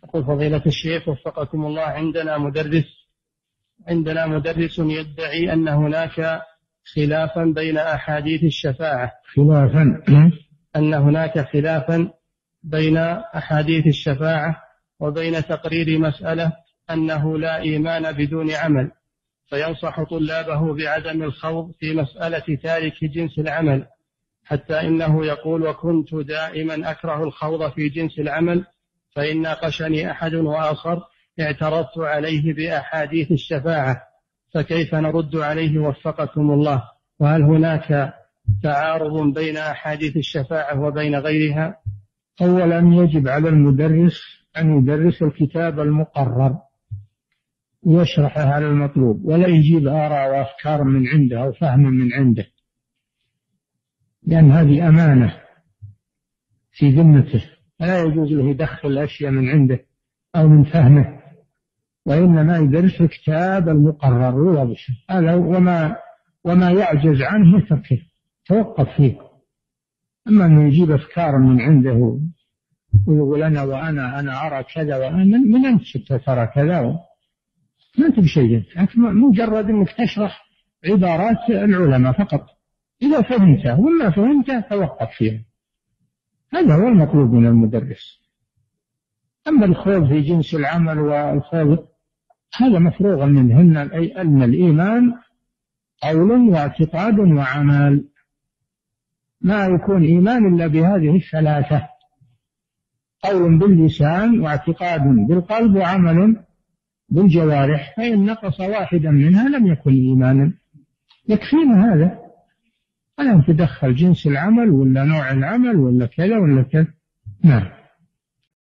يقول فضيلة الشيخ وفقكم الله، عندنا مدرس يدعي أن هناك خلافا بين أحاديث الشفاعة أن هناك خلافا بين أحاديث الشفاعة وبين تقرير مسألة أنه لا إيمان بدون عمل، فينصح طلابه بعدم الخوض في مسألة تارك جنس العمل، حتى إنه يقول: وكنت دائما أكره الخوض في جنس العمل، فإن ناقشني أحد وآخر اعترضت عليه بأحاديث الشفاعة، فكيف نرد عليه وفقكم الله؟ وهل هناك تعارض بين أحاديث الشفاعة وبين غيرها؟ أولا يجب على المدرس أن يدرس الكتاب المقرر ويشرحه على المطلوب، ولا يجيب آراء وأفكار من عنده أو فهم من عنده، لأن هذه أمانة في ذمته، لا يجوز له يدخل أشياء من عنده أو من فهمه، وإنما يدرس الكتاب المقرر ويضبط هذا، وما يعجز عنه يتركه توقف فيه. أما أنه يجيب أفكار من عنده ويقول أنا أرى كذا، وأنا من أنت ترى كذا، ما أنت بشيء، أنت مجرد أنك تشرح عبارات العلماء فقط، إذا فهمته وما فهمته توقف فيه. هذا هو المطلوب من المدرس. أما الخوض في جنس العمل والخوض هذا مفروغ منه، أن الإيمان قول واعتقاد وعمل، ما يكون إيمان إلا بهذه الثلاثة: قول باللسان، واعتقاد بالقلب، وعمل بالجوارح، فإن نقص واحدا منها لم يكن إيمانا. يكفينا هذا، ألا تدخل جنس العمل ولا نوع العمل ولا كذا ولا كذا. نعم.